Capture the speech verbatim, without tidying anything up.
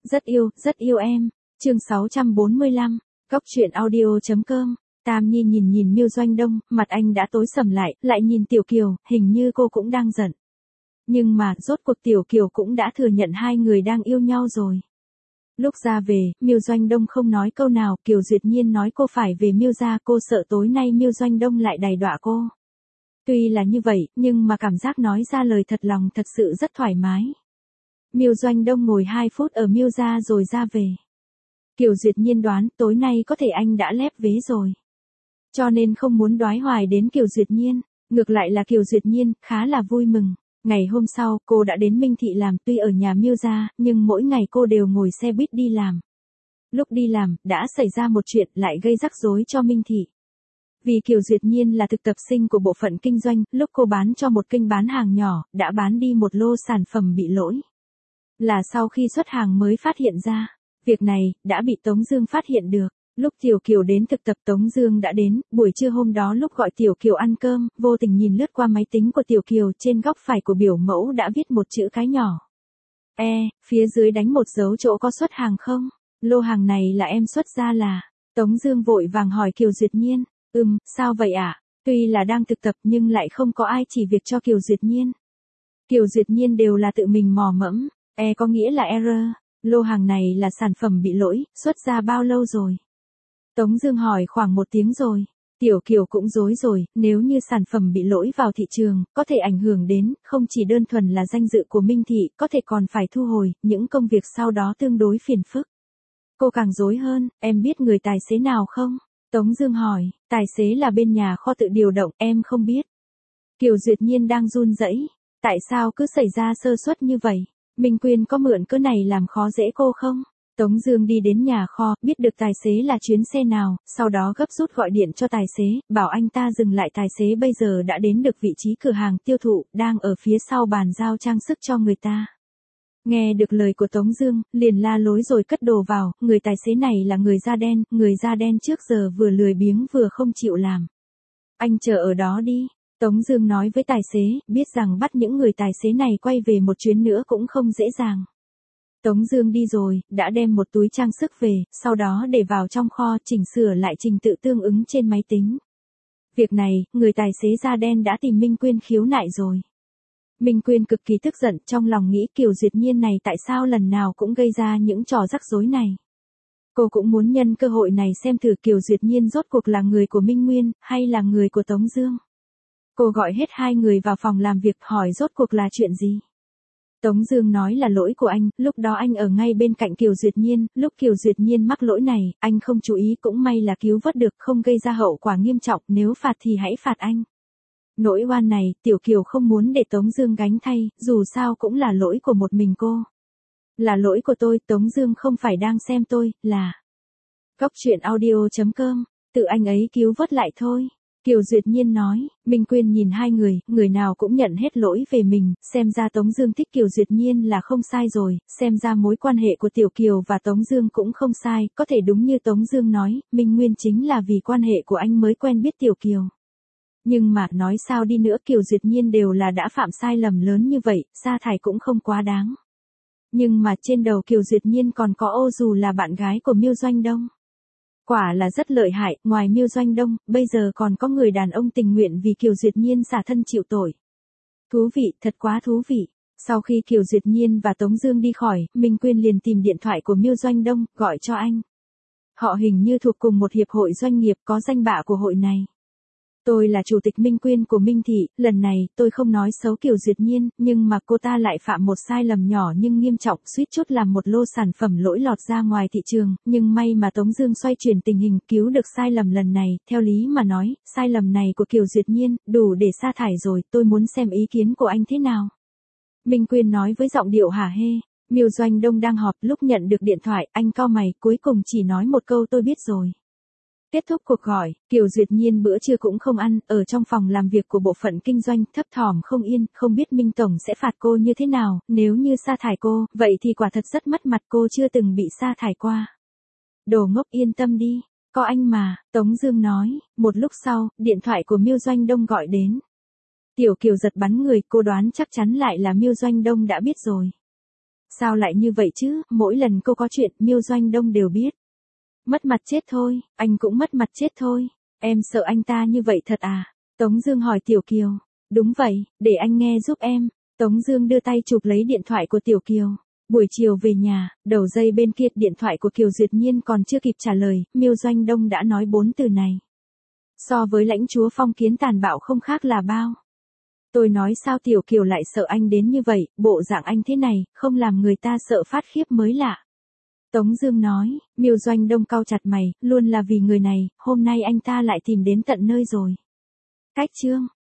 Rất yêu, rất yêu em. Chương sáu trăm bốn mươi lăm, Góc truyện audio chấm com. Tam Nhi nhìn nhìn Miêu Doanh Đông, mặt anh đã tối sầm lại, lại nhìn Tiểu Kiều, hình như cô cũng đang giận. Nhưng mà, rốt cuộc Tiểu Kiều cũng đã thừa nhận hai người đang yêu nhau rồi. Lúc ra về, Miêu Doanh Đông không nói câu nào, Kiều Duyệt Nhiên nói cô phải về Miêu gia, cô sợ tối nay Miêu Doanh Đông lại đày đọa cô. Tuy là như vậy, nhưng mà cảm giác nói ra lời thật lòng thật sự rất thoải mái. Miêu Doanh Đông ngồi hai phút ở Miêu gia rồi ra về. Kiều Duyệt Nhiên đoán tối nay có thể anh đã lép vế rồi. Cho nên không muốn đoái hoài đến Kiều Duyệt Nhiên, ngược lại là Kiều Duyệt Nhiên khá là vui mừng. Ngày hôm sau, cô đã đến Minh Thị làm, tuy ở nhà Miêu gia, nhưng mỗi ngày cô đều ngồi xe buýt đi làm. Lúc đi làm, đã xảy ra một chuyện lại gây rắc rối cho Minh Thị. Vì Kiều Duyệt Nhiên là thực tập sinh của bộ phận kinh doanh, lúc cô bán cho một kênh bán hàng nhỏ, đã bán đi một lô sản phẩm bị lỗi. Là sau khi xuất hàng mới phát hiện ra. Việc này, đã bị Tống Dương phát hiện được. Lúc Tiểu Kiều đến thực tập Tống Dương đã đến, buổi trưa hôm đó lúc gọi Tiểu Kiều ăn cơm, vô tình nhìn lướt qua máy tính của Tiểu Kiều, trên góc phải của biểu mẫu đã viết một chữ cái nhỏ. E, phía dưới đánh một dấu chỗ có xuất hàng không? Lô hàng này là em xuất ra là? Tống Dương vội vàng hỏi Kiều Duyệt Nhiên. Ừm, sao vậy ạ? À? Tuy là đang thực tập nhưng lại không có ai chỉ việc cho Kiều Duyệt Nhiên. Kiều Duyệt Nhiên đều là tự mình mò mẫm. E có nghĩa là error. Lô hàng này là sản phẩm bị lỗi, xuất ra bao lâu rồi? Tống Dương hỏi khoảng một tiếng rồi. Tiểu Kiều cũng rối rồi, nếu như sản phẩm bị lỗi vào thị trường, có thể ảnh hưởng đến, không chỉ đơn thuần là danh dự của Minh Thị, có thể còn phải thu hồi, những công việc sau đó tương đối phiền phức. Cô càng rối hơn, em biết người tài xế nào không? Tống Dương hỏi, tài xế là bên nhà kho tự điều động, em không biết. Kiều Duyệt Nhiên đang run rẩy, tại sao cứ xảy ra sơ suất như vậy? Minh Quyên có mượn cớ này làm khó dễ cô không? Tống Dương đi đến nhà kho, biết được tài xế là chuyến xe nào, sau đó gấp rút gọi điện cho tài xế, bảo anh ta dừng lại. Tài xế bây giờ đã đến được vị trí cửa hàng tiêu thụ, đang ở phía sau bàn giao trang sức cho người ta. Nghe được lời của Tống Dương, liền la lối rồi cất đồ vào. Người tài xế này là người da đen, người da đen trước giờ vừa lười biếng vừa không chịu làm. Anh chờ ở đó đi. Tống Dương nói với tài xế, biết rằng bắt những người tài xế này quay về một chuyến nữa cũng không dễ dàng. Tống Dương đi rồi, đã đem một túi trang sức về, sau đó để vào trong kho, chỉnh sửa lại trình tự tương ứng trên máy tính. Việc này, người tài xế da đen đã tìm Minh Quyên khiếu nại rồi. Minh Quyên cực kỳ tức giận, trong lòng nghĩ Kiều Duyệt Nhiên này tại sao lần nào cũng gây ra những trò rắc rối này. Cô cũng muốn nhân cơ hội này xem thử Kiều Duyệt Nhiên rốt cuộc là người của Minh Nguyên, hay là người của Tống Dương. Cô gọi hết hai người vào phòng làm việc hỏi rốt cuộc là chuyện gì. Tống Dương nói là lỗi của anh, lúc đó anh ở ngay bên cạnh Kiều Duyệt Nhiên, lúc Kiều Duyệt Nhiên mắc lỗi này, anh không chú ý, cũng may là cứu vớt được, không gây ra hậu quả nghiêm trọng, nếu phạt thì hãy phạt anh. Nỗi oan này, Tiểu Kiều không muốn để Tống Dương gánh thay, dù sao cũng là lỗi của một mình cô. Là lỗi của tôi, Tống Dương không phải đang xem tôi, là Góc truyện audio chấm com, tự anh ấy cứu vớt lại thôi. Kiều Duyệt Nhiên nói. Minh Quyên nhìn hai người, người nào cũng nhận hết lỗi về mình, xem ra Tống Dương thích Kiều Duyệt Nhiên là không sai rồi, xem ra mối quan hệ của Tiểu Kiều và Tống Dương cũng không sai, có thể đúng như Tống Dương nói, Minh Nguyên chính là vì quan hệ của anh mới quen biết Tiểu Kiều. Nhưng mà, nói sao đi nữa Kiều Duyệt Nhiên đều là đã phạm sai lầm lớn như vậy, sa thải cũng không quá đáng. Nhưng mà trên đầu Kiều Duyệt Nhiên còn có Ô Dù là bạn gái của Miêu Doanh Đông. Quả là rất lợi hại, ngoài Miêu Doanh Đông, bây giờ còn có người đàn ông tình nguyện vì Kiều Duyệt Nhiên xả thân chịu tội. Thú vị, thật quá thú vị. Sau khi Kiều Duyệt Nhiên và Tống Dương đi khỏi, Minh Quyên liền tìm điện thoại của Miêu Doanh Đông, gọi cho anh. Họ hình như thuộc cùng một hiệp hội doanh nghiệp, có danh bạ của hội này. Tôi là chủ tịch Minh Quyên của Minh Thị, lần này, tôi không nói xấu Kiều Duyệt Nhiên, nhưng mà cô ta lại phạm một sai lầm nhỏ nhưng nghiêm trọng, suýt chút làm một lô sản phẩm lỗi lọt ra ngoài thị trường, nhưng may mà Tống Dương xoay chuyển tình hình, cứu được sai lầm lần này, theo lý mà nói, sai lầm này của Kiều Duyệt Nhiên, đủ để sa thải rồi, tôi muốn xem ý kiến của anh thế nào. Minh Quyên nói với giọng điệu hả hê. Miêu Doanh Đông đang họp, lúc nhận được điện thoại, anh cau mày, cuối cùng chỉ nói một câu tôi biết rồi. Kết thúc cuộc gọi, Kiều Duyệt Nhiên bữa trưa cũng không ăn, ở trong phòng làm việc của bộ phận kinh doanh, thấp thỏm không yên, không biết Minh Tổng sẽ phạt cô như thế nào, nếu như sa thải cô, vậy thì quả thật rất mất mặt, cô chưa từng bị sa thải qua. Đồ ngốc, yên tâm đi, có anh mà, Tống Dương nói. Một lúc sau, điện thoại của Miêu Doanh Đông gọi đến. Tiểu Kiều giật bắn người, cô đoán chắc chắn lại là Miêu Doanh Đông đã biết rồi. Sao lại như vậy chứ, mỗi lần cô có chuyện, Miêu Doanh Đông đều biết. Mất mặt chết thôi, anh cũng mất mặt chết thôi. Em sợ anh ta như vậy thật à? Tống Dương hỏi Tiểu Kiều. Đúng vậy, để anh nghe giúp em. Tống Dương đưa tay chụp lấy điện thoại của Tiểu Kiều. Buổi chiều về nhà, đầu dây bên kia điện thoại của Kiều Duyệt Nhiên còn chưa kịp trả lời, Miêu Doanh Đông đã nói bốn từ này. So với lãnh chúa phong kiến tàn bạo không khác là bao. Tôi nói sao Tiểu Kiều lại sợ anh đến như vậy, bộ dạng anh thế này, không làm người ta sợ phát khiếp mới lạ. Tống Dương nói, Miêu Doanh Đông cau chặt mày, luôn là vì người này, hôm nay anh ta lại tìm đến tận nơi rồi. Cách chương